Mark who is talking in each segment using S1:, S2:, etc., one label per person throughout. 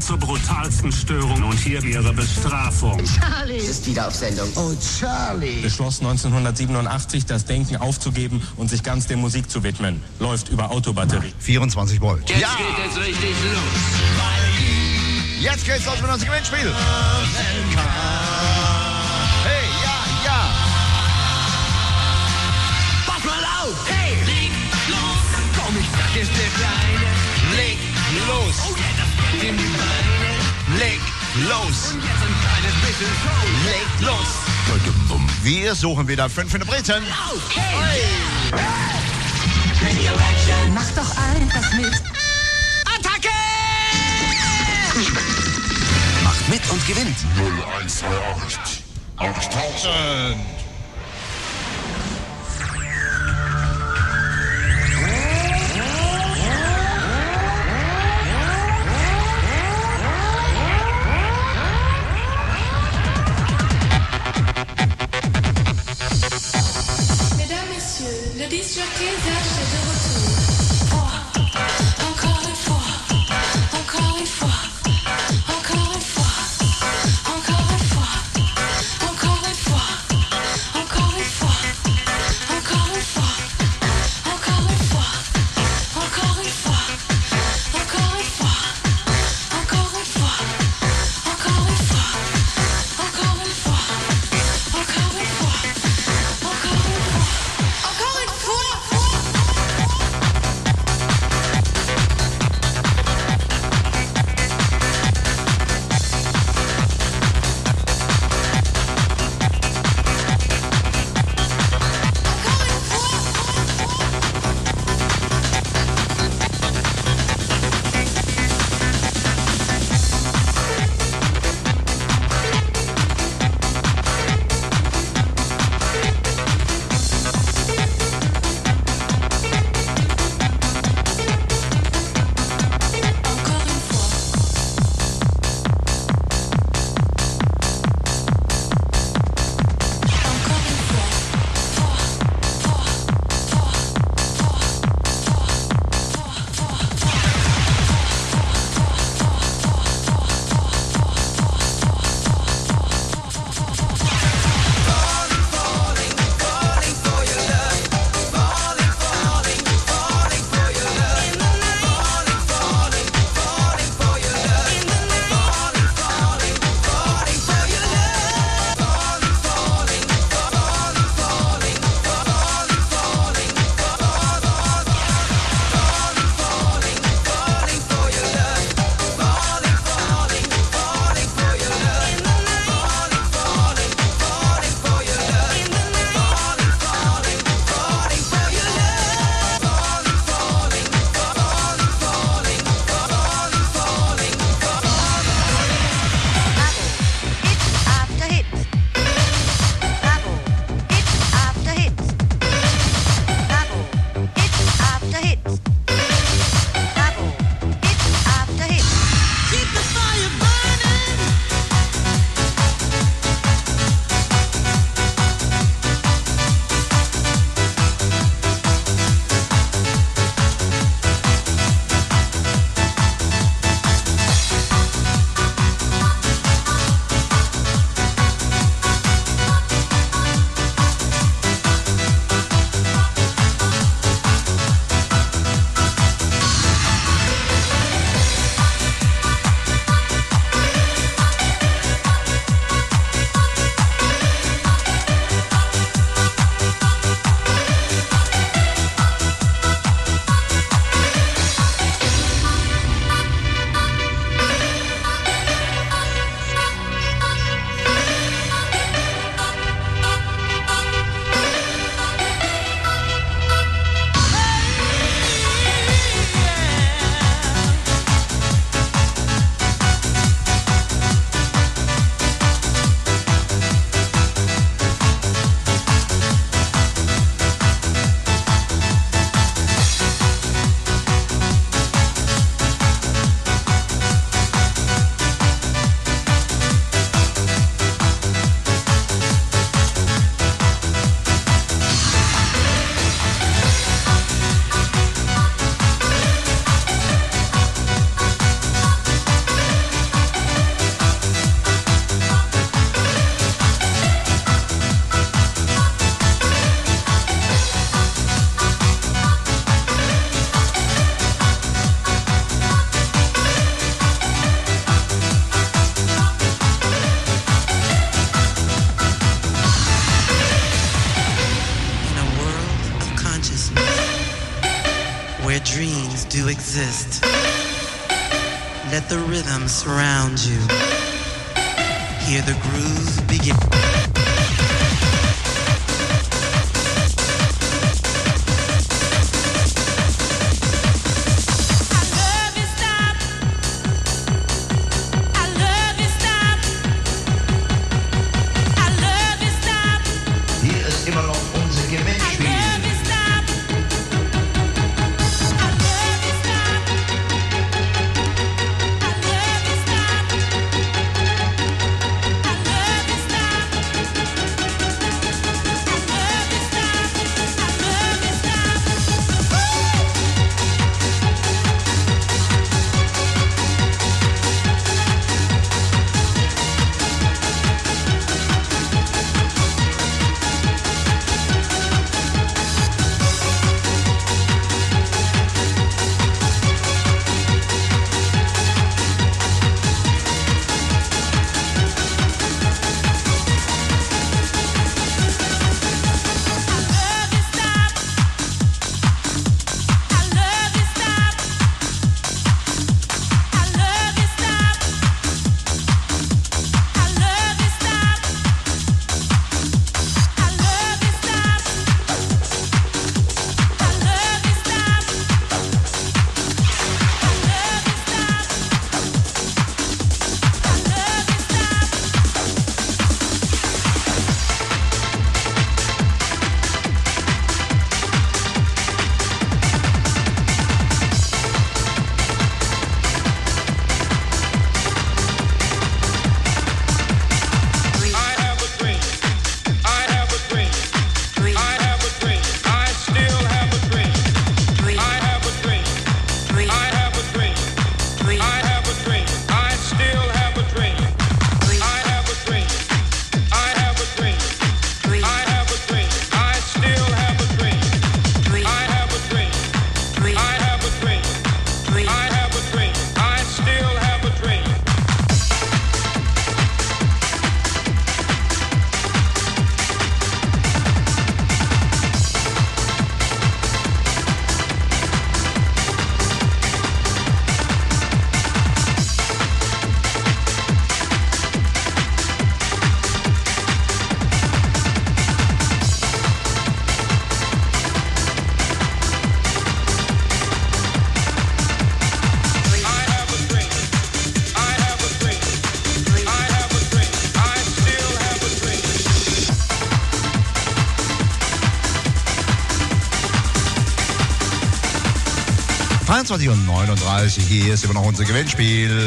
S1: kommt zur brutalsten Störung und hier ihre Bestrafung.
S2: Charlie ist wieder auf Sendung.
S3: Oh, Charlie.
S4: Beschloss 1987, das Denken aufzugeben und sich ganz der Musik zu widmen. Läuft über Autobatterie.
S3: 24 Volt.
S5: Jetzt geht es richtig los.
S3: Jetzt geht's los mit unserem Gewinnspiel. Hey, ja.
S5: Pass mal auf! Hey, leg los! Komm, ich sag es dir, Kleine.
S3: Leg los.
S5: Oh yeah, das geht in die Beine.
S3: Leg los.
S5: Und jetzt ein kleines bisschen Show.
S3: Leg los. Wir suchen wieder 5 in der Brezen.
S5: Hey!
S6: Mach doch einfach mit.
S5: Attacke!
S2: Macht mit und gewinnt.
S7: 0128 8000.
S8: Mesdames, Messieurs, le disc-jockey Zach est de retour. Encore une fois, encore une fois, encore une fois, encore une fois, encore une fois, encore une fois, encore une fois, encore une fois, encore une fois, encore une fois, encore une fois, encore une fois, encore une fois, encore une fois. Encore une fois.
S9: dreams do exist. Let the rhythm surround you. Hear the groove begin.
S3: Hier ist immer noch unser Gewinnspiel. Und 39, hier ist immer noch unser Gewinnspiel.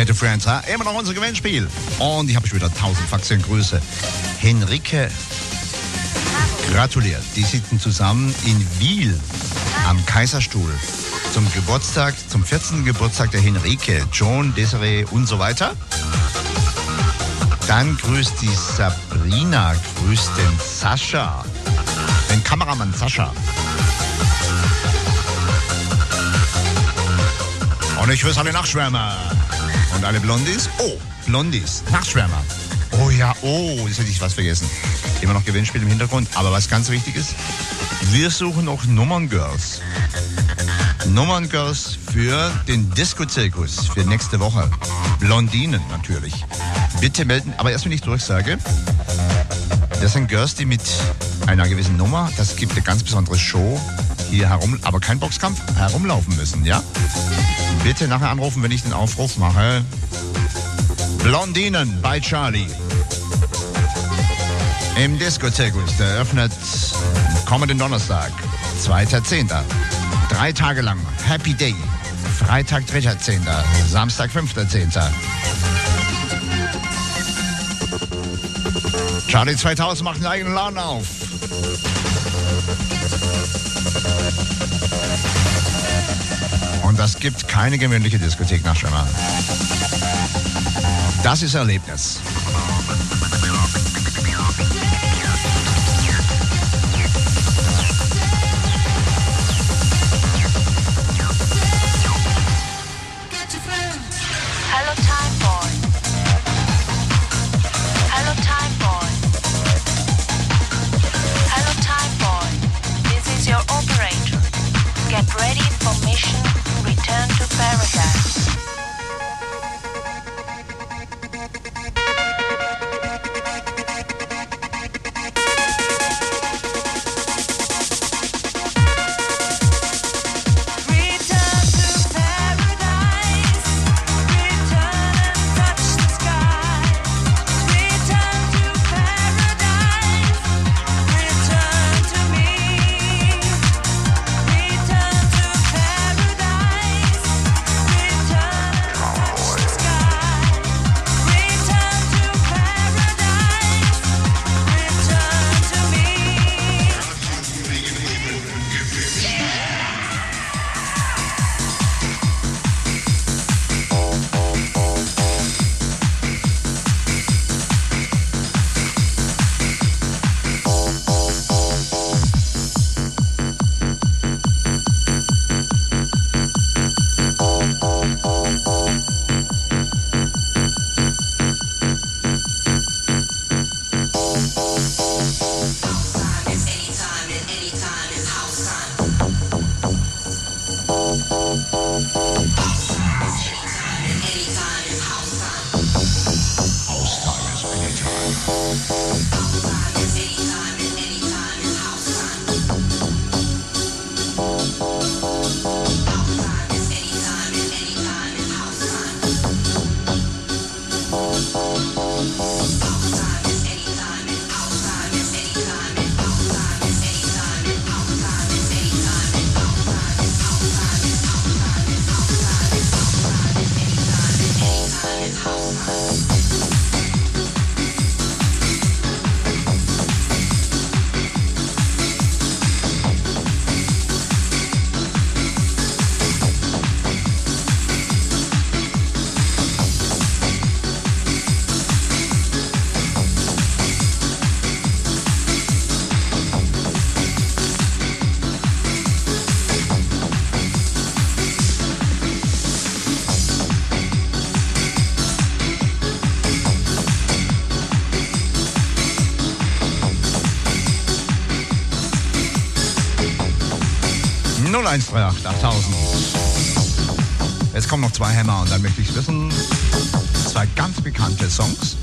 S3: Verehrte Friends, immer noch unser Gewinnspiel. Und ich habe schon wieder 1000 Faxen Grüße. Henrike gratuliert. Die sitzen zusammen in Wiel am Kaiserstuhl zum Geburtstag, zum 14. Geburtstag der Henrike, John, Desiree und so weiter. Dann grüßt die Sabrina, grüßt den Sascha, den Kameramann Sascha. Und ich grüße alle Nachtschwärmer und alle Blondies. Oh, Blondies, Nachtschwärmer. Oh ja, jetzt hätte ich was vergessen. Immer noch Gewinnspiel im Hintergrund. Aber was ganz wichtig ist, wir suchen noch Nummerngirls. Nummerngirls für den Disco-Zirkus für nächste Woche. Blondinen natürlich. Bitte melden, aber erst wenn ich durchsage, das sind Girls, die mit einer gewissen Nummer, das gibt eine ganz besondere Show, hier herum, aber kein Boxkampf, herumlaufen müssen, ja? Bitte nachher anrufen, wenn ich den Aufruf mache. Blondinen bei Charlie. Im Disco-Zirkus, der eröffnet kommenden Donnerstag, 2.10. 3 Tage lang, Happy Day. Freitag, 3.10. Samstag, 5.10. Charlie 2000 macht einen eigenen Laden auf. Und das gibt keine gewöhnliche Diskothek nach Schwimmer. Das ist Erlebnis.
S10: Hello Time Boy. Hello Time Boy. Hello Time Boy. This is your operator. Get ready for mission Return to Paradise.
S3: (0138 8000). Jetzt kommen noch 2 Hämmer und dann möchte ich wissen, 2 ganz bekannte Songs.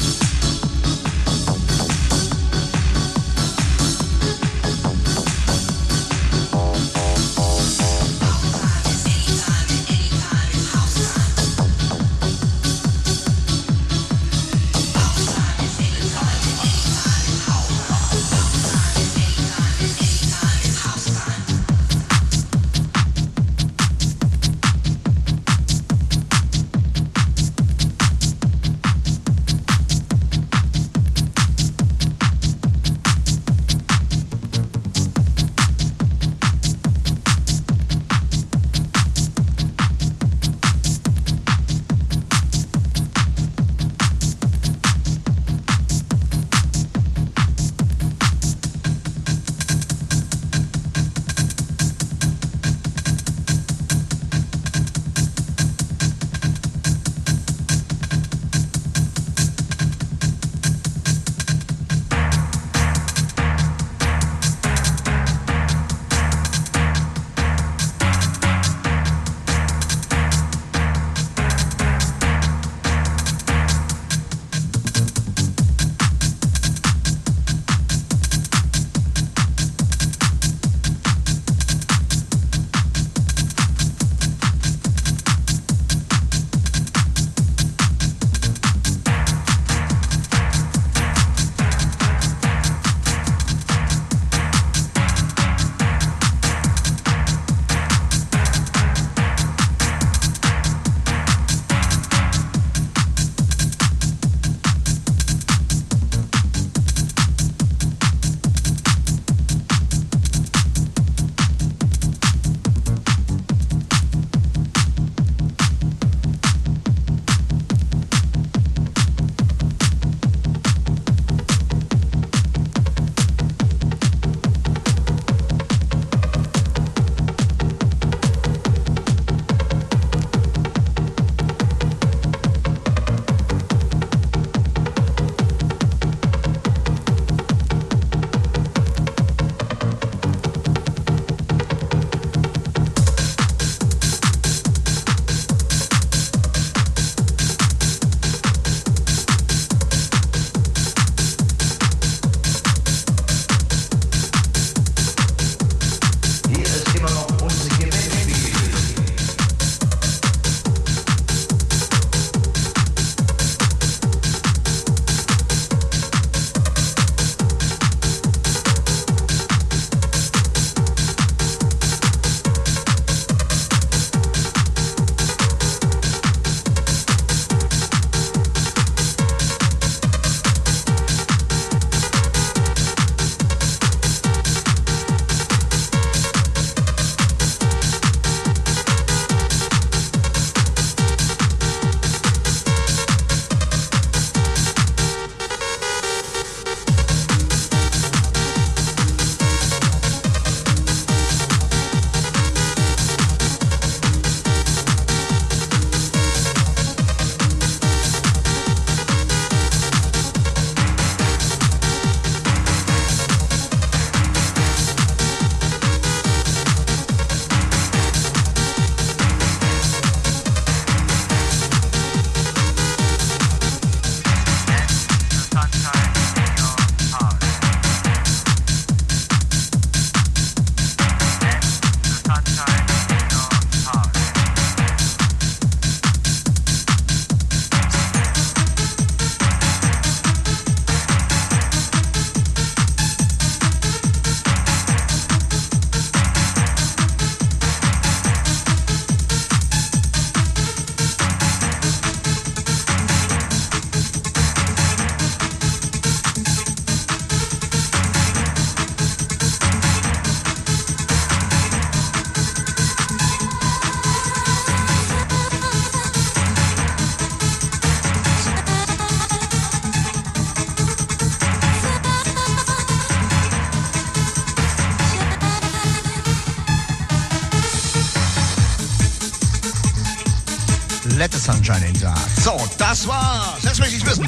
S3: komplette Sunshine hinter. So, das war's. Jetzt möchte ich wissen.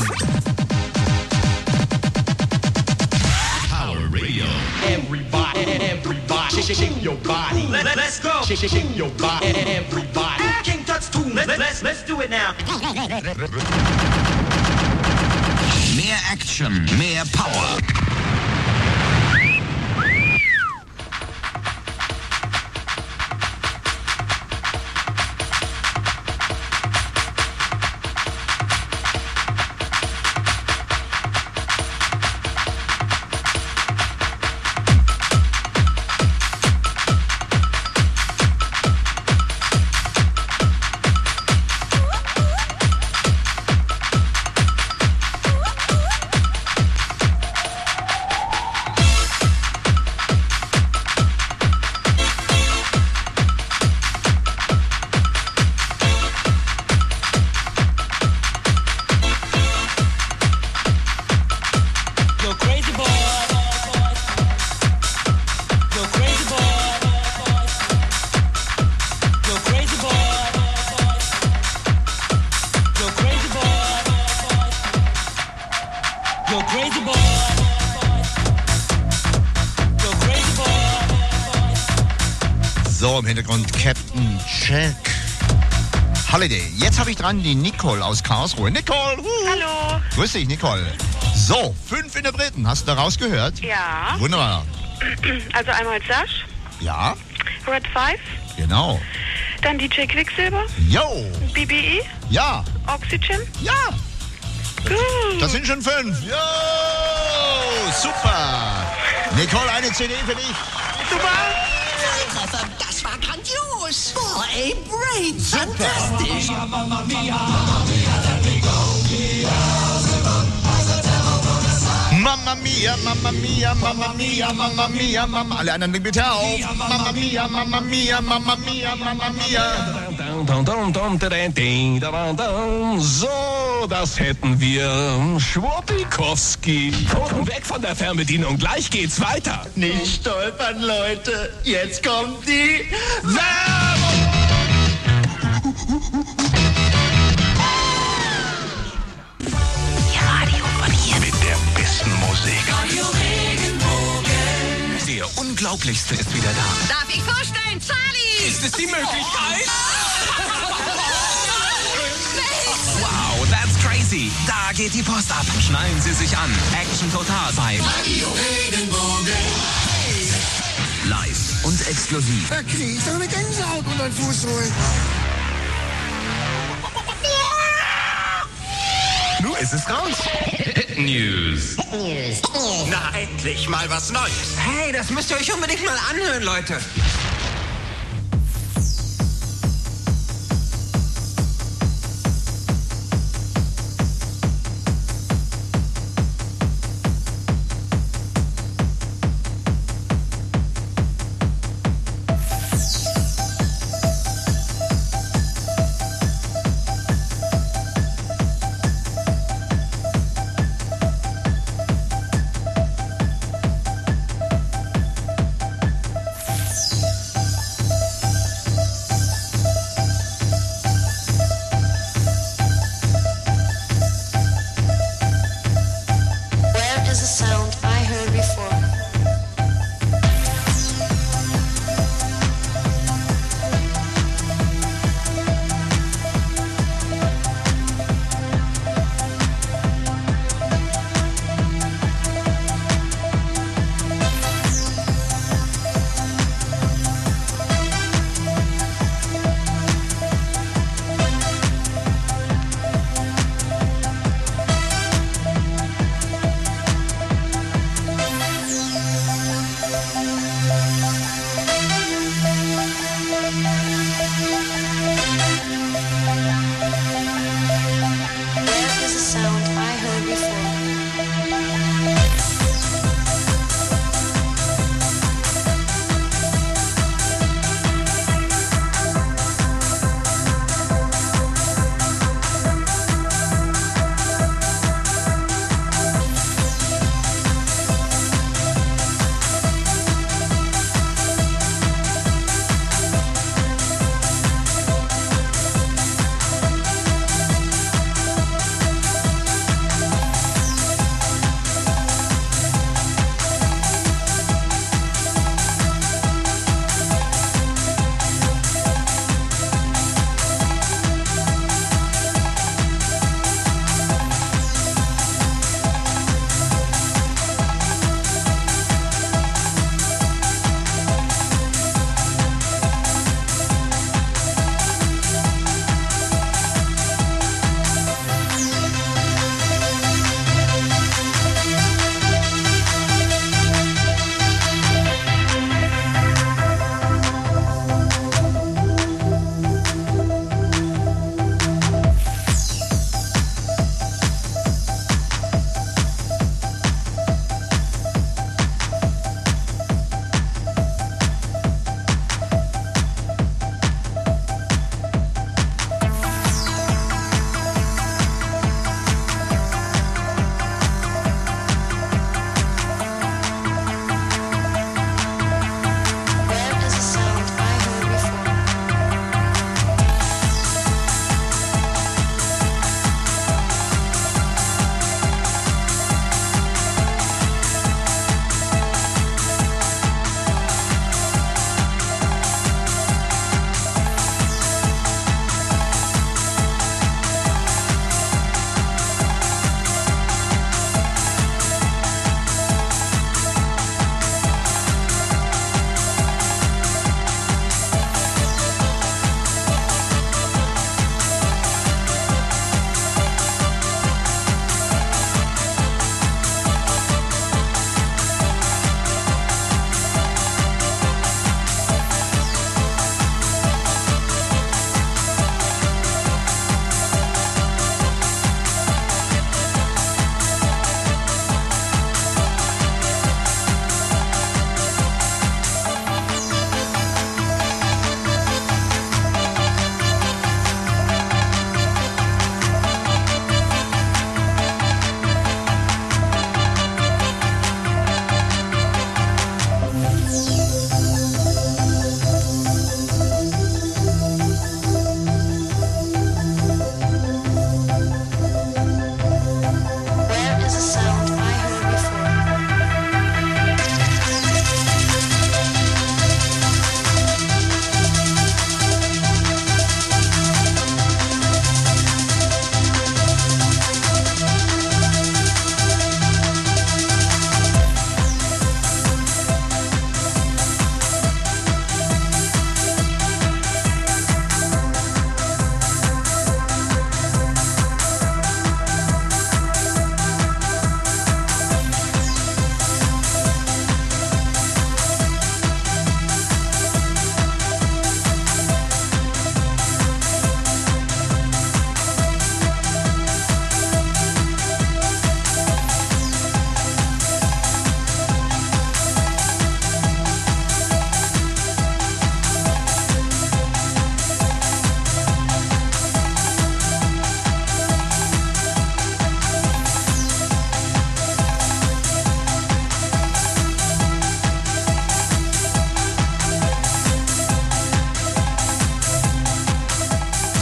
S7: Power Radio.
S5: Everybody, shake your body. Let's go. Shake your body. Everybody. King Tut's too. Let's do it now.
S2: Mehr Action, mehr Power.
S3: So, im Hintergrund Captain Jack Holiday. Jetzt habe ich dran die Nicole aus Karlsruhe. Nicole!
S11: Hallo.
S3: Grüß dich, Nicole. So, 5 Interpreten. Hast du da rausgehört?
S11: Ja.
S3: Wunderbar.
S11: Also einmal Sash.
S3: Ja.
S11: Red 5.
S3: Genau.
S11: Dann DJ Quicksilver.
S3: Yo.
S11: BBE.
S3: Ja.
S11: Oxygen.
S3: Ja. Das sind schon 5. Yo. Super. Nicole, eine CD für dich.
S11: Super.
S12: Das war grandios. Boah, ey, Brain. Fantastisch.
S3: Mamma mia, Mamma mia, Mamma mia, Mamma mia, Mamma. Alle anderen bitte auf. Mamma mia, Mamma mia, Mamma mia, Mamma mia.
S13: So, das hätten wir. Schwuppikowski. Und weg von der Fernbedienung. Gleich geht's weiter.
S5: Nicht stolpern, Leute. Jetzt kommt die Werbung.
S2: Radio von hier.
S7: Mit der besten Musik.
S2: Radio Regenbogen. Der Unglaublichste ist wieder da.
S12: Darf ich vorstellen, Charlie?
S13: Ist es die Möglichkeit?
S2: Wow, that's crazy. Da geht die Post ab. Schnallen Sie sich an. Action total bei Radio Regenbogen. Live und exklusiv.
S12: Da krieg ich doch eine Gänsehaut unter den Fuß holen.
S13: Nun ist es raus.
S7: News.
S5: Na, endlich mal was Neues.
S9: Hey, das müsst ihr euch unbedingt mal anhören, Leute.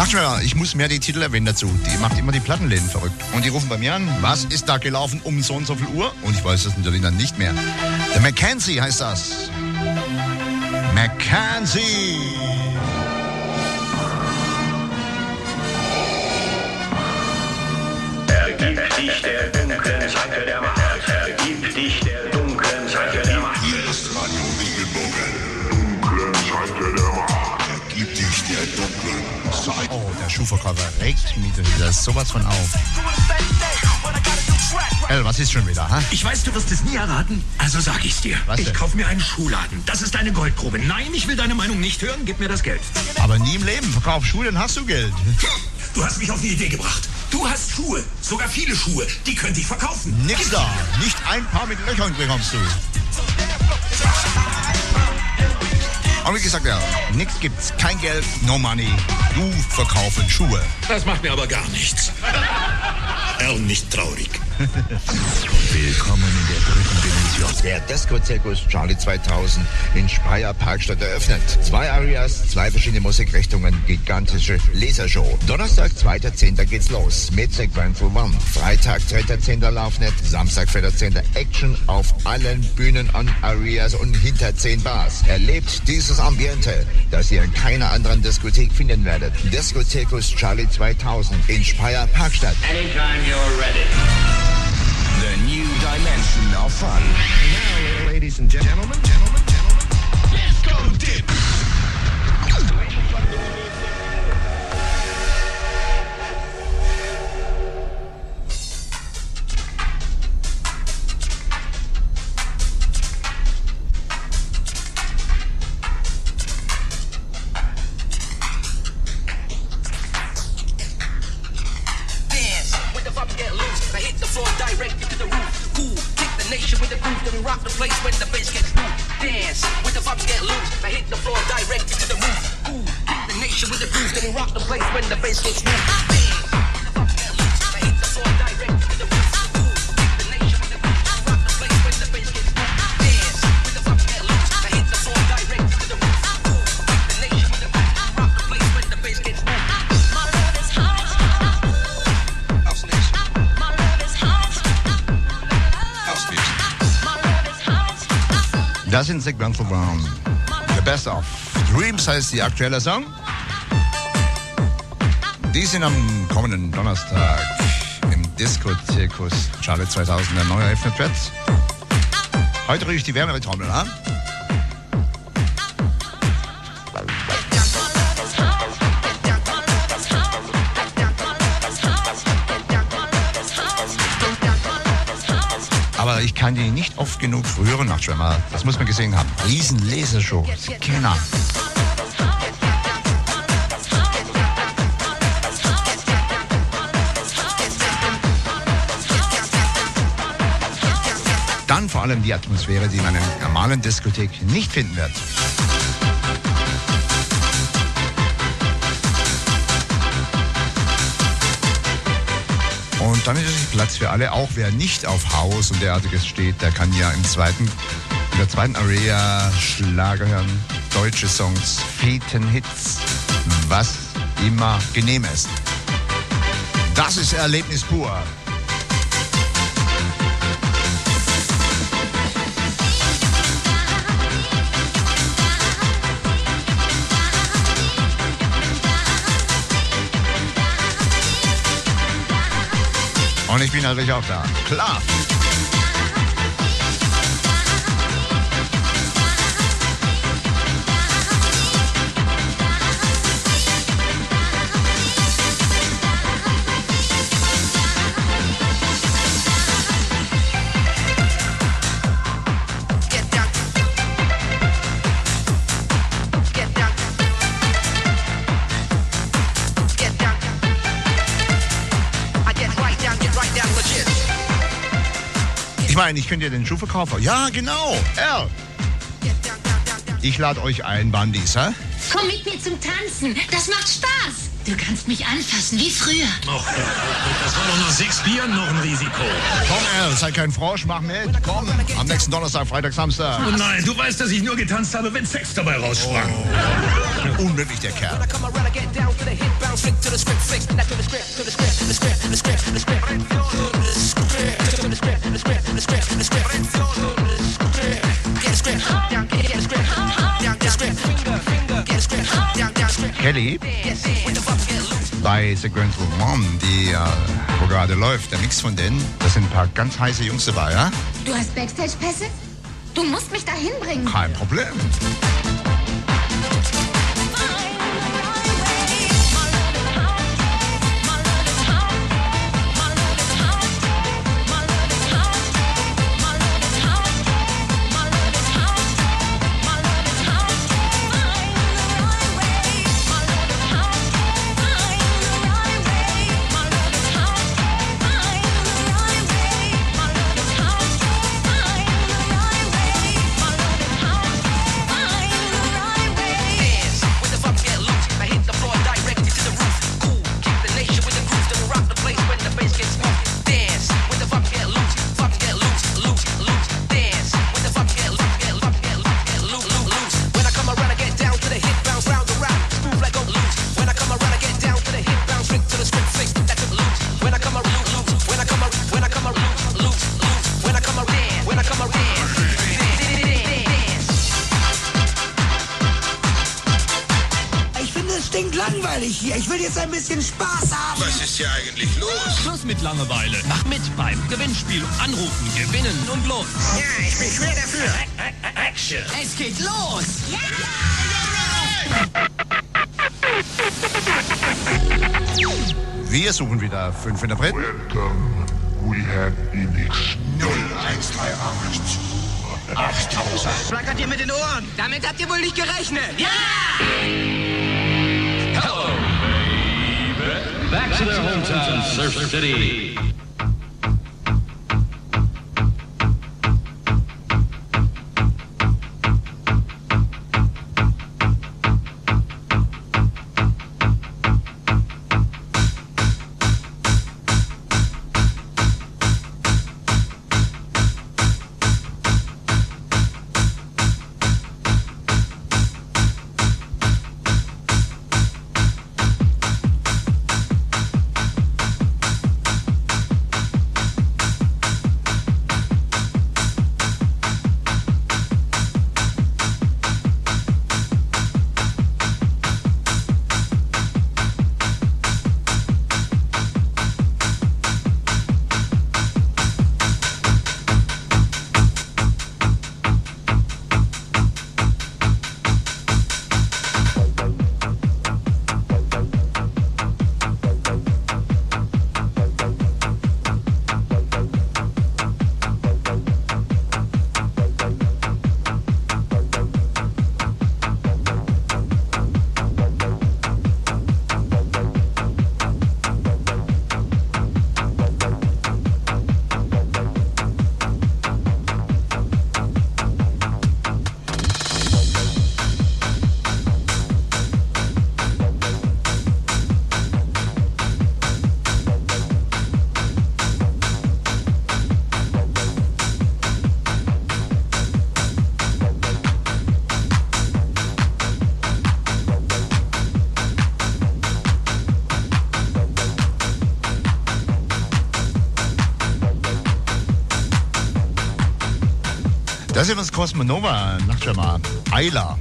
S3: Sag mal, ich muss mehr die Titel erwähnen dazu. Die macht immer die Plattenläden verrückt. Und die rufen bei mir an, was ist da gelaufen um so und so viel Uhr? Und ich weiß das natürlich dann nicht mehr. The Mackenzie heißt das. Mackenzie.
S5: Ergib dich der dunklen Seite der Macht. Ergib dich der dunklen Seite der Macht.
S14: Hier ist Radio Regenbogen. Dunklen Seite der Macht. Ergib dich der dunklen Seite.
S3: Oh, der Schuhverkäufer regt mich das sowas von auf. Was ist schon wieder, ha?
S15: Ich weiß, du wirst es nie erraten, also sag ich's dir.
S3: Was
S15: ich
S3: denn?
S15: kauf mir einen Schuhladen. Das ist eine Goldgrube. Nein, ich will deine Meinung nicht hören. Gib mir das Geld.
S3: Aber nie im Leben. Verkauf Schuhe, dann hast du Geld.
S15: Du hast mich auf die Idee gebracht. Du hast Schuhe, sogar viele Schuhe. Die könnte ich verkaufen.
S3: Nix da. Nicht ein Paar mit Löchern bekommst du. Und wie gesagt, ja, nix gibt's. Kein Geld, no money. Du verkaufen Schuhe.
S15: Das macht mir aber gar nichts. Nicht traurig.
S3: Willkommen in der dritten Dimension. Der Disco-Zirkus Charlie 2000 in Speyer Parkstadt eröffnet. 2 Arias, 2 verschiedene Musikrichtungen, gigantische Lasershow. Donnerstag, 2.10. geht's los mit Segment for One. Freitag, 3.10. Laufnet. Samstag, 4.10. Action auf allen Bühnen an Arias und hinter 10 Bars. Erlebt dieses Ambiente, das ihr in keiner anderen Diskothek finden werdet. Disco-Zirkus Charlie 2000 in Speyer Parkstadt.
S5: Anytime you're ready.
S2: The new dimension of fun.
S15: Now, ladies and gentlemen,
S2: Let's go dip.
S12: Rock the place when the bass gets moved. Dance with the vibes get loose. I hit the floor directed to the move. Ooh, kick the nation with the grooves. Then we rock the place when the bass gets moved. Dance with the vibes get loose. I hit the floor directed to the move. Ooh, kick the nation with the grooves. Rock the place when the bass gets moved. Dance with the vibes get loose. I hit the floor directed to the move. Ooh, kick the nation with the grooves. Rock the place when the bass gets moved. My love is hot. House Nation. My love is hot.
S14: House Nation.
S3: Das sind Segment for One. The Best of Dreams heißt die aktuelle Song. Die sind am kommenden Donnerstag im Disco-Zirkus Charlie 2000 der neu eröffnet wird. Heute rieche ich die wärmere Trommel, ha? Aber ich kann die nicht oft genug früheren Nachtschwimmer. Das muss man gesehen haben. Riesen Lasershow. Kenner. Dann vor allem die Atmosphäre, die man in einer normalen Diskothek nicht finden wird. Und dann ist es Platz für alle, auch wer nicht auf Haus und derartiges steht, der kann ja in der zweiten Area Schlager hören, deutsche Songs, Feten-Hits, was immer genehm ist. Das ist Erlebnis pur. Und ich bin natürlich auch da. Klar. Ich meine, ich könnte ja den Schuhverkäufer. Ja, genau. Al. Ich lade euch ein, Bandis, hä?
S16: Komm mit mir zum Tanzen. Das macht Spaß.
S6: Du kannst mich anfassen, wie früher.
S15: Och, das war doch nach 6 Bieren noch ein Risiko.
S3: Komm, sei kein Frosch, mach mit. Komm, am nächsten Donnerstag, Freitag, Samstag.
S15: Oh nein, du weißt, dass ich nur getanzt habe, wenn Sex dabei raussprang.
S3: Unmöglich, der Kerl. Kelly, bei The Grand Roman, die wo gerade läuft, der Mix von denen, das sind ein paar ganz heiße Jungs dabei, ja?
S6: Du hast Backstage-Pässe? Du musst mich da hinbringen.
S3: Kein Problem.
S16: Ich will jetzt ein bisschen Spaß haben.
S15: Was ist hier eigentlich los?
S2: Schluss mit Langeweile. Mach mit beim Gewinnspiel. Anrufen, gewinnen und los.
S16: Ja, ich bin schwer dafür.
S15: Action.
S16: Es geht los. Ja!
S3: Wir suchen wieder 5 in der Brett.
S14: Welcome, we have Enix 0138. 8000.
S16: Flackert ihr mit den Ohren? Damit habt ihr wohl nicht gerechnet. Ja!
S7: Hello, baby. Back to their hometown, Surf City.
S3: Das ist übrigens Cosmonova, Nachtschwärmer, Ayla.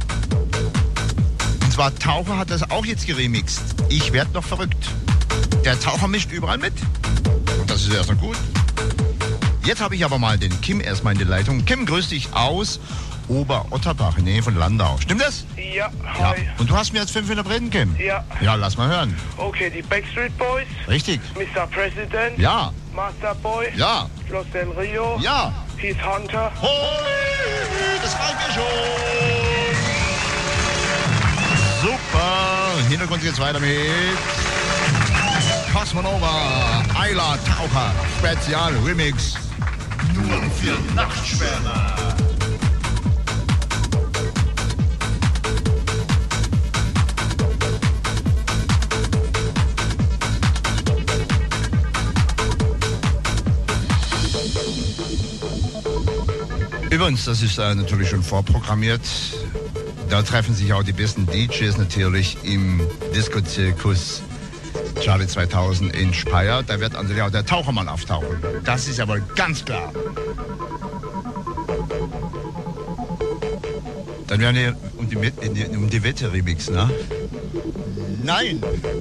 S3: Und zwar Taucher hat das auch jetzt geremixt. Ich werd noch verrückt. Der Taucher mischt überall mit. Und das ist erstmal gut. Jetzt habe ich aber mal den Kim erstmal in die Leitung. Kim, grüß dich aus Ober-Otterbach in der Nähe von Landau. Stimmt das?
S17: Ja, hi.
S3: Ja. Und du hast mir jetzt 5 in der Brennen, Kim?
S17: Ja.
S3: Ja, lass mal hören.
S17: Okay, die Backstreet Boys.
S3: Richtig.
S17: Mr. President.
S3: Ja.
S17: Master Boy.
S3: Ja.
S17: Los Del Rio.
S3: Ja.
S17: Heath Hunter.
S3: Hoi, das reicht mir schon. Super. Im Hintergrund geht's weiter mit Cosmonova, Ayla Taucher, Spezial Remix. Nur für Nachtschwärmer. Events, das ist natürlich schon vorprogrammiert. Da treffen sich auch die besten DJs natürlich im Disco-Zirkus Charlie 2000 in Speyer. Da wird natürlich auch der Tauchermann auftauchen. Das ist aber ganz klar. Dann werden wir um die Wette Remix, ne? Nein!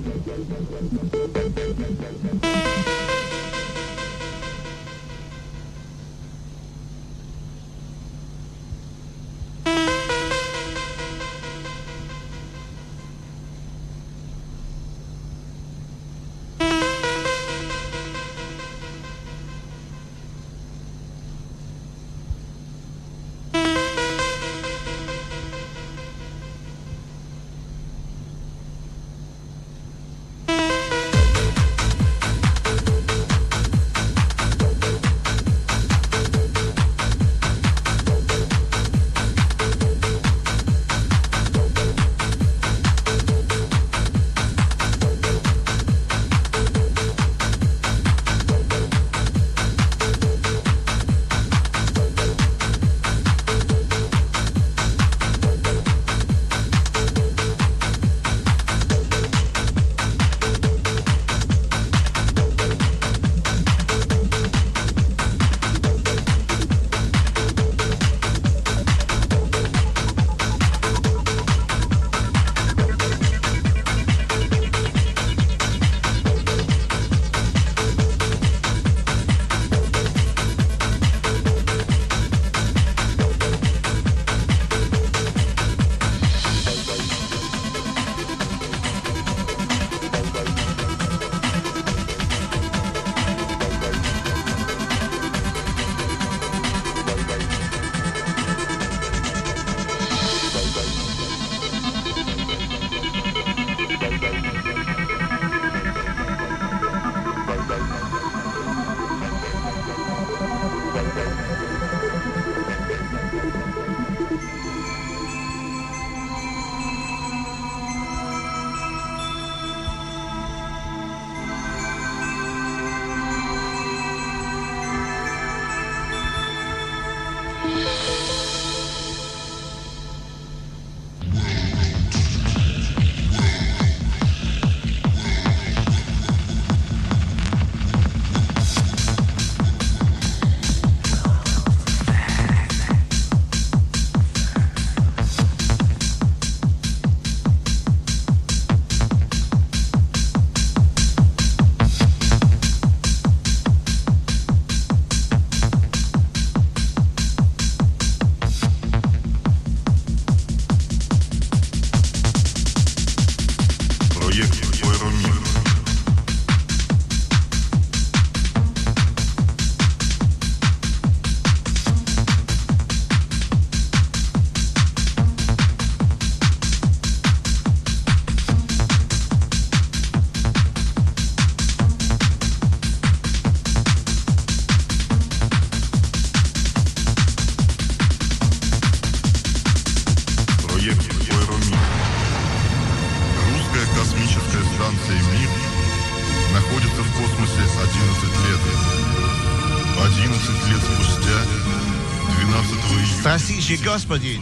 S3: Страстнейший господин.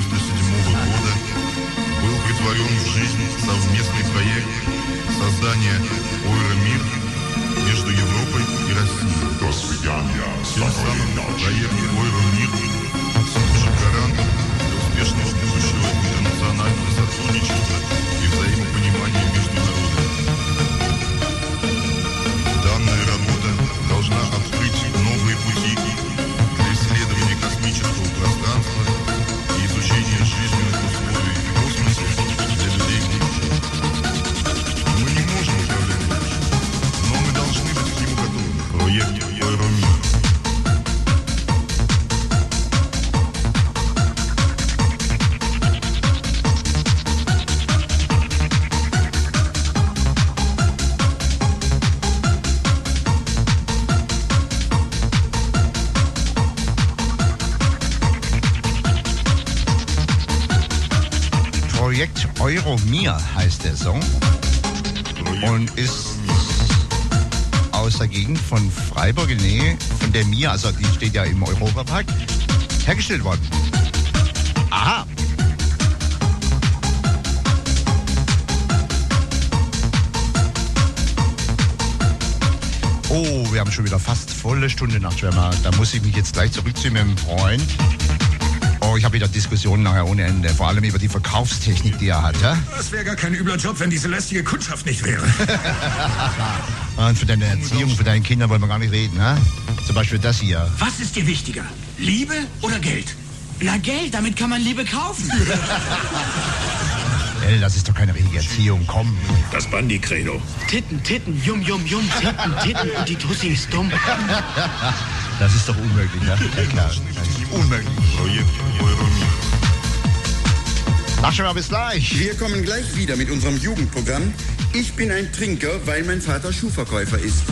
S14: 1997 года был притворен в жизнь совместный проект создания Ойра-Мир между Европой и Россией. Тем самым проект Ойра-Мир служит гарантом для успешного будущего интернационального сотрудничества и взаимопонимания между народами. Данная работа должна открыть новые пути для исследования космического пространства и изучения жизненных условий в космосе для людей будущего. Мы не можем управлять будущим, но мы должны быть к нему готовы. Проект Ойра-Мир.
S3: Projekt Euro-Mir heißt der Song und ist aus der Gegend von Freiburg in der Nähe von der Mir, also die steht ja im Europapark. hergestellt worden. Aha. Oh, wir haben schon wieder fast volle Stunde Nachtschwärmer. Da muss ich mich jetzt gleich zurückziehen mit dem Freund. Oh, ich habe wieder Diskussionen nachher ohne Ende. Vor allem über die Verkaufstechnik, die er hat. Ja?
S15: Das wäre gar kein übler Job, wenn diese lästige Kundschaft nicht wäre.
S3: Und für deine Erziehung, für deine Kinder wollen wir gar nicht reden. Ne? Zum Beispiel das hier.
S15: Was ist dir wichtiger? Liebe oder Geld?
S16: Na, Geld, damit kann man Liebe kaufen.
S3: Das ist doch keine richtige Erziehung, komm.
S15: Das Bandi-Credo.
S16: Titten, Titten, Yum, Yum, Yum, Titten, Titten und die Tussi ist dumm.
S3: Das ist doch unmöglich, ne? Ja, klar. Das ist unmöglich. Ach schon mal, bis gleich.
S18: Wir kommen gleich wieder mit unserem Jugendprogramm. Ich bin ein Trinker, weil mein Vater Schuhverkäufer ist.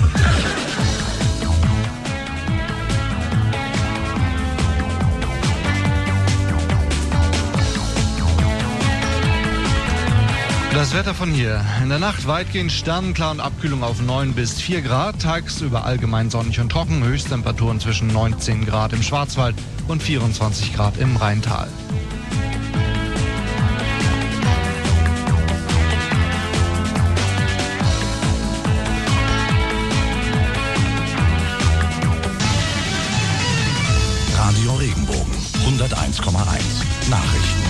S19: Das Wetter von hier. In der Nacht weitgehend sternenklar und Abkühlung auf 9 bis 4 Grad. Tagsüber allgemein sonnig und trocken. Höchsttemperaturen zwischen 19 Grad im Schwarzwald und 24 Grad im Rheintal.
S20: Radio Regenbogen 101,1 Nachrichten.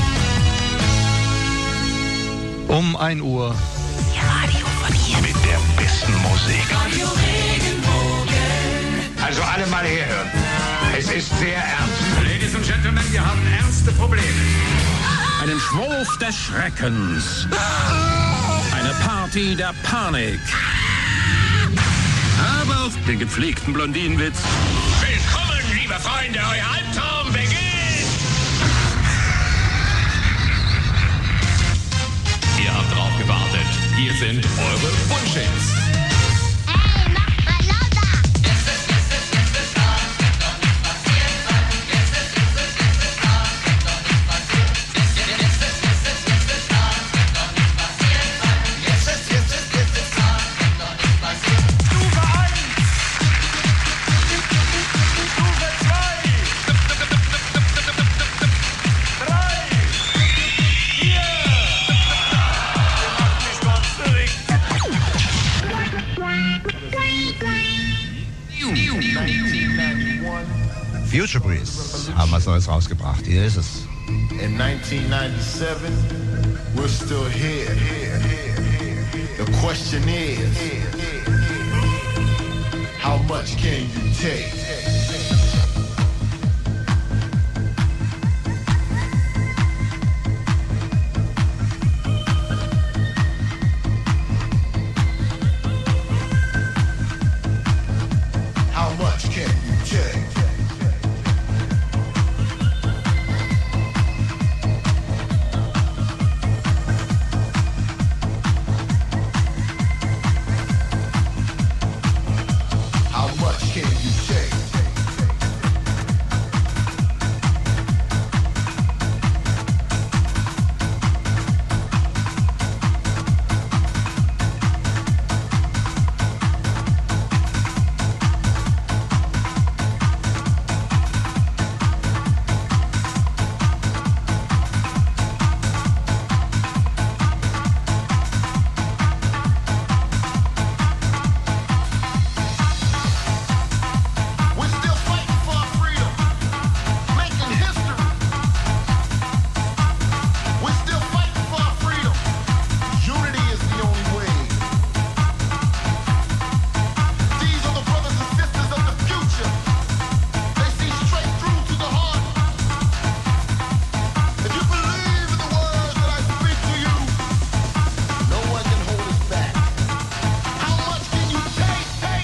S19: Um 1 Uhr.
S20: Radio von hier. Mit der besten Musik.
S15: Radio Regenbogen. Also alle mal herhören. Es ist sehr ernst. Ladies and Gentlemen, wir haben ernste Probleme. Einen Schwurf des Schreckens. Eine Party der Panik. Aber auf den gepflegten Blondinenwitz. Willkommen, liebe Freunde, euer Albtraum beginnt.
S2: Ihr habt drauf gewartet. Hier sind eure Wunschhits.
S6: Hey, mach mal lauter!
S15: Stufe 1. Stufe 2. 3. 4.
S3: Future Breeze haben was Neues rausgebracht. Hier ist es.
S21: In 1997, we're still here. The question is, how much can you take? How much can you take? How much can you take? We're still fighting for our freedom, making history. We're still fighting for our freedom. Unity is the only way. These are the brothers and sisters of the future. They see straight through to the heart. If you believe in the words that I speak to you, no one can hold us back. How much can you take?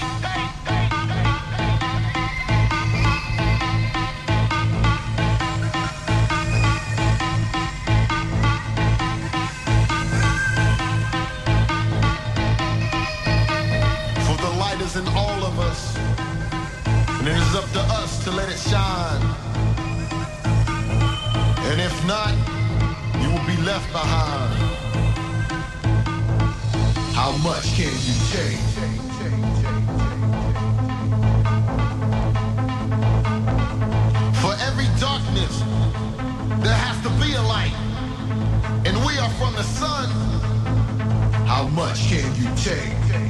S21: For the light is in all of us, and it is up to us to let it shine. And if not, you will be left behind. How much can you take? For every darkness, there has to be a light. And we are from the sun. How much can you take?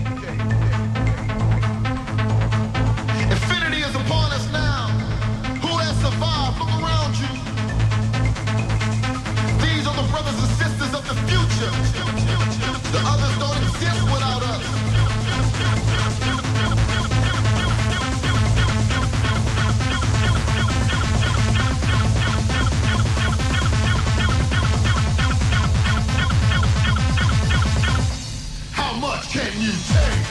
S21: Infinity is upon us now. Who has survived? Look around you. These are the brothers and sisters of the future. The others don't exist without us. How much can you take?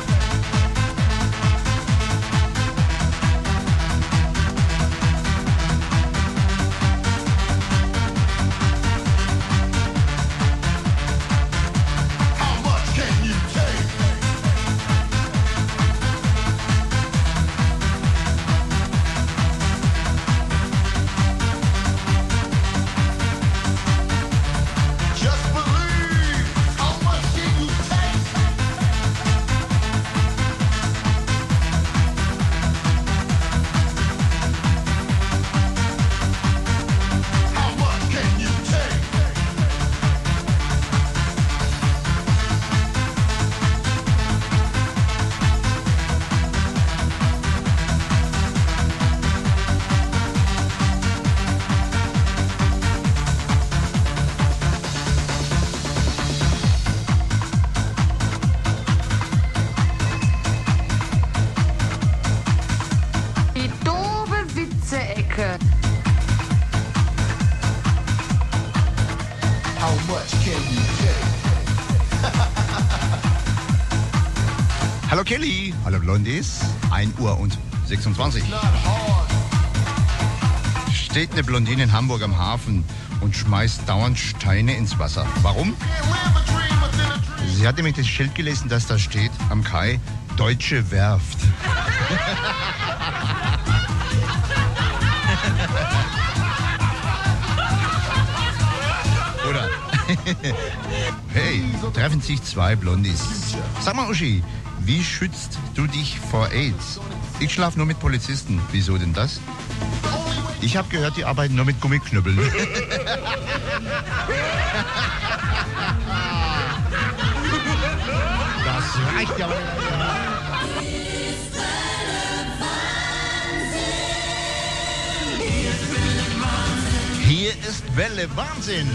S3: Hallo Kelly, hallo Blondies, 1 Uhr und 26. Steht eine Blondine in Hamburg am Hafen und schmeißt dauernd Steine ins Wasser. Warum? Sie hat nämlich das Schild gelesen, das da steht am Kai, Deutsche Werft. Oder? Hey, treffen sich zwei Blondies. Sag mal, Uschi, wie schützt du dich vor AIDS? Ich schlafe nur mit Polizisten. Wieso denn das? Ich habe gehört, die arbeiten nur mit Gummiknüppeln. Das reicht ja. Hier ist Welle Wahnsinn.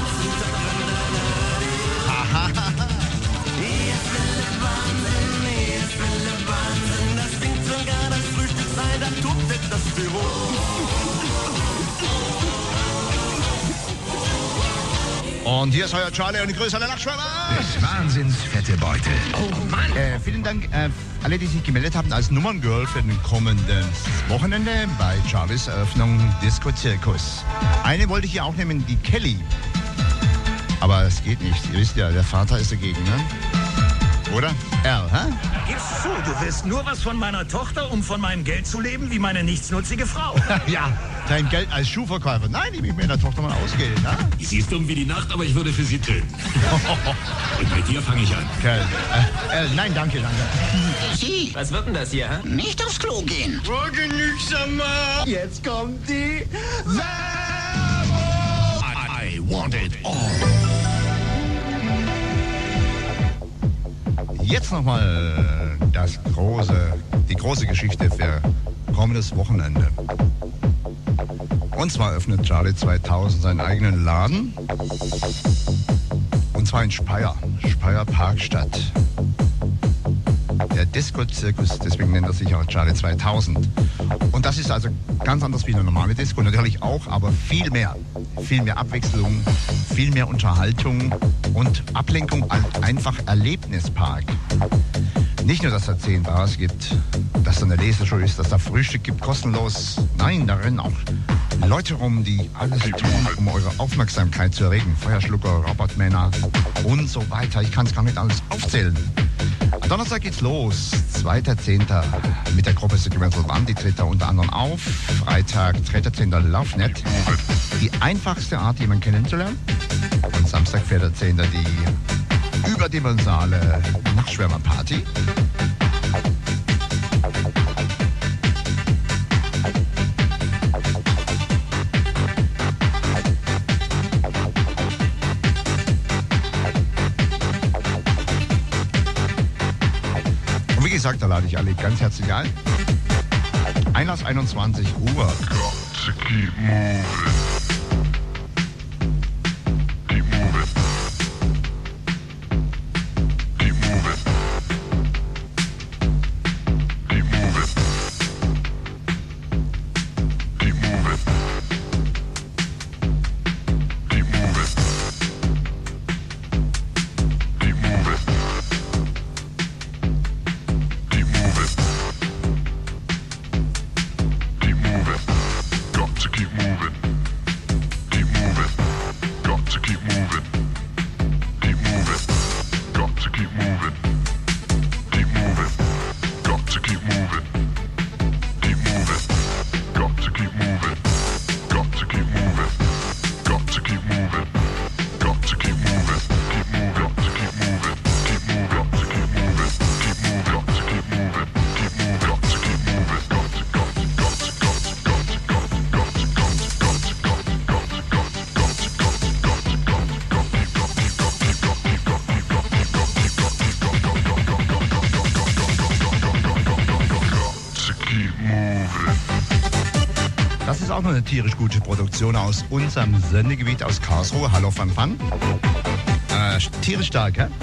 S21: Das klingt sogar das Frühstückszeit, da tobt das Büro.
S3: Und hier ist euer Charlie und die Grüße an der Nachtschwärmer.
S20: Des Wahnsinns fette Beute.
S3: Oh Mann. Vielen Dank alle, die sich gemeldet haben als Nummerngirl für den kommenden Wochenende bei Charlies Eröffnung Disco Zirkus. Eine wollte ich hier auch nehmen, die Kelly. Aber es geht nicht. Ihr wisst ja, der Vater ist dagegen, ne? Oder? Al, hä?
S1: Gib's zu, du willst nur was von meiner Tochter, um von meinem Geld zu leben, wie meine nichtsnutzige Frau.
S3: Ja, dein Geld als Schuhverkäufer. Nein, ich will mit meiner Tochter mal ausgehen, ne?
S22: Sie ist dumm wie die Nacht, aber ich würde für sie töten. Und mit dir fange ich an.
S3: Kerl. Nein, danke, danke.
S23: Sie.
S22: Was wird denn das hier, hä?
S23: Nicht aufs Klo gehen.
S21: Genügsamer. Jetzt kommt die
S20: I want it all.
S3: Jetzt nochmal die große Geschichte für kommendes Wochenende. Und zwar öffnet Charlie 2000 seinen eigenen Laden. Und zwar in Speyer Parkstadt. Der Disco-Zirkus, deswegen nennt er sich auch Charlie 2000. Und das ist also ganz anders wie eine normale Disco, natürlich auch, aber viel mehr Abwechslung, viel mehr Unterhaltung und Ablenkung, einfach Erlebnispark. Nicht nur, dass da 10 Bars gibt, dass da eine Lasershow ist, dass da Frühstück gibt, kostenlos. Nein, da rennen auch Leute rum, die alles tun, um eure Aufmerksamkeit zu erregen. Feuerschlucker, Robotmänner und so weiter. Ich kann es gar nicht alles aufzählen. Am Donnerstag geht's los, 2.10. mit der Gruppe Sentimental One, die tritt da unter anderem auf. Freitag, 3.10. LoveNet, die einfachste Art, jemanden kennenzulernen. Und Samstag, 4.10. die überdimensionale Nachtschwärmerparty. gesagt, da lade ich alle ganz herzlich ein. Einlass 21 Uhr.
S14: To keep moving. Keep moving. Keep moving. Keep moving. Keep moving. Keep moving. Keep moving. Keep moving. Keep moving. Got to keep moving. Keep moving. Got to keep moving. Keep moving. Got to keep moving. Keep moving. Got to keep moving. Keep moving. Got to keep moving. Got to keep moving. Got to keep moving. Got to keep moving. Keep moving. Got to keep moving. Keep moving. Got to keep moving. Keep moving. Got to keep moving. Keep moving. Got to keep moving. Got to
S3: Das ist auch noch eine tierisch gute Produktion aus unserem Sendegebiet aus Karlsruhe. Hallo Fan Fan. Tierisch stark, hä?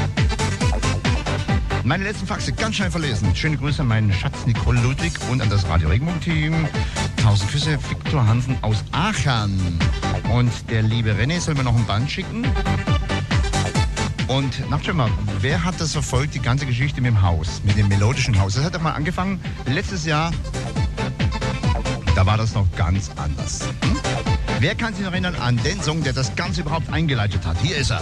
S3: Meine letzten Faxe ganz schnell verlesen. Schöne Grüße an meinen Schatz Nicole Ludwig und an das Radio Regenbogen-Team. 1000 Küsse, Viktor Hansen aus Aachen. Und der liebe René soll mir noch ein Band schicken. Und nach schon mal, wer hat das verfolgt, die ganze Geschichte mit dem Haus, mit dem melodischen Haus? Das hat doch mal angefangen letztes Jahr. Da war das noch ganz anders. Wer kann sich noch erinnern an den Song, der das Ganze überhaupt eingeleitet hat? Hier ist er.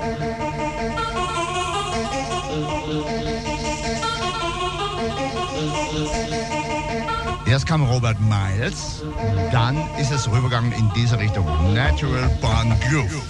S3: Erst kam Robert Miles, dann ist es rübergegangen in diese Richtung. Natural Born Groove.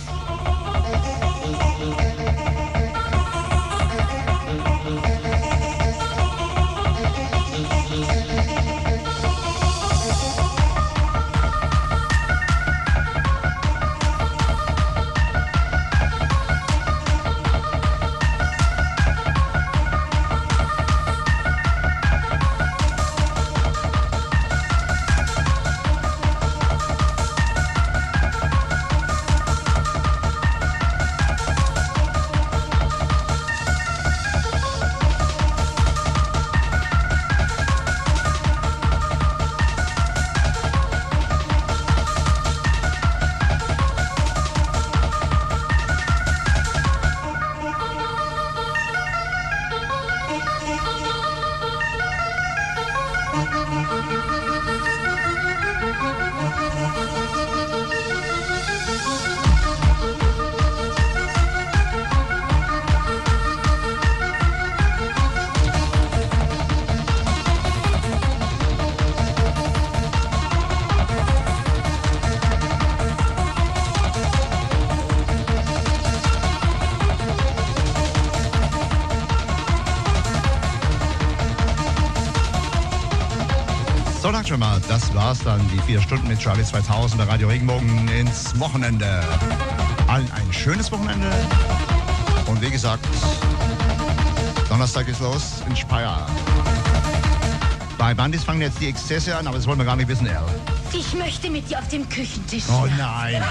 S3: So, dann schon mal, das war's dann, die 4 Stunden mit Charlie 2000 bei Radio Regenbogen ins Wochenende. Allen ein schönes Wochenende. Und wie gesagt, Donnerstag ist los in Speyer. Bei Bandits fangen jetzt die Exzesse an, aber das wollen wir gar nicht wissen, Al.
S6: Ich möchte mit dir auf dem Küchentisch.
S3: Oh nein.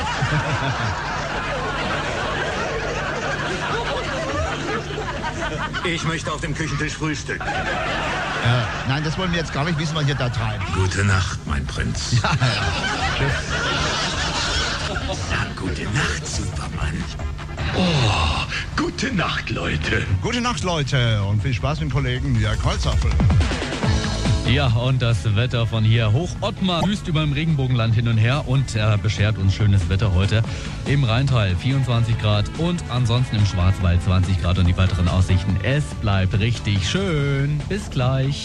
S1: Ich möchte auf dem Küchentisch frühstücken.
S3: Nein, das wollen wir jetzt gar nicht wissen, was ihr da treibt.
S1: Gute Nacht, mein Prinz.
S3: Ja. Tschüss.
S1: Na, gute Nacht, Supermann. Oh, gute Nacht, Leute.
S3: Gute Nacht, Leute. Und viel Spaß mit dem Kollegen Jörg Holzapfel.
S4: Ja, und das Wetter von hier hoch. Ottmar düst über dem Regenbogenland hin und her und beschert uns schönes Wetter heute. Im Rheintal 24 Grad und ansonsten im Schwarzwald 20 Grad und die weiteren Aussichten. Es bleibt richtig schön. Bis gleich.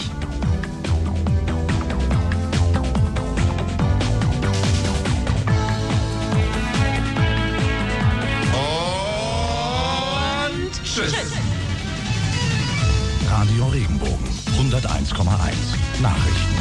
S3: Und tschüss.
S20: Radio Regenbogen 101,1 Nachrichten.